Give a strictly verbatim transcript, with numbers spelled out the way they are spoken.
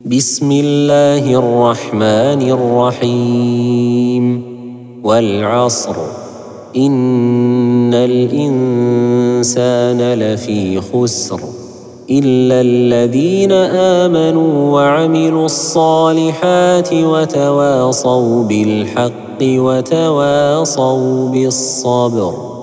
بسم الله الرحمن الرحيم والعصر إن الإنسان لفي خسر إلا الذين آمنوا وعملوا الصالحات وتواصوا بالحق وتواصوا بالصبر.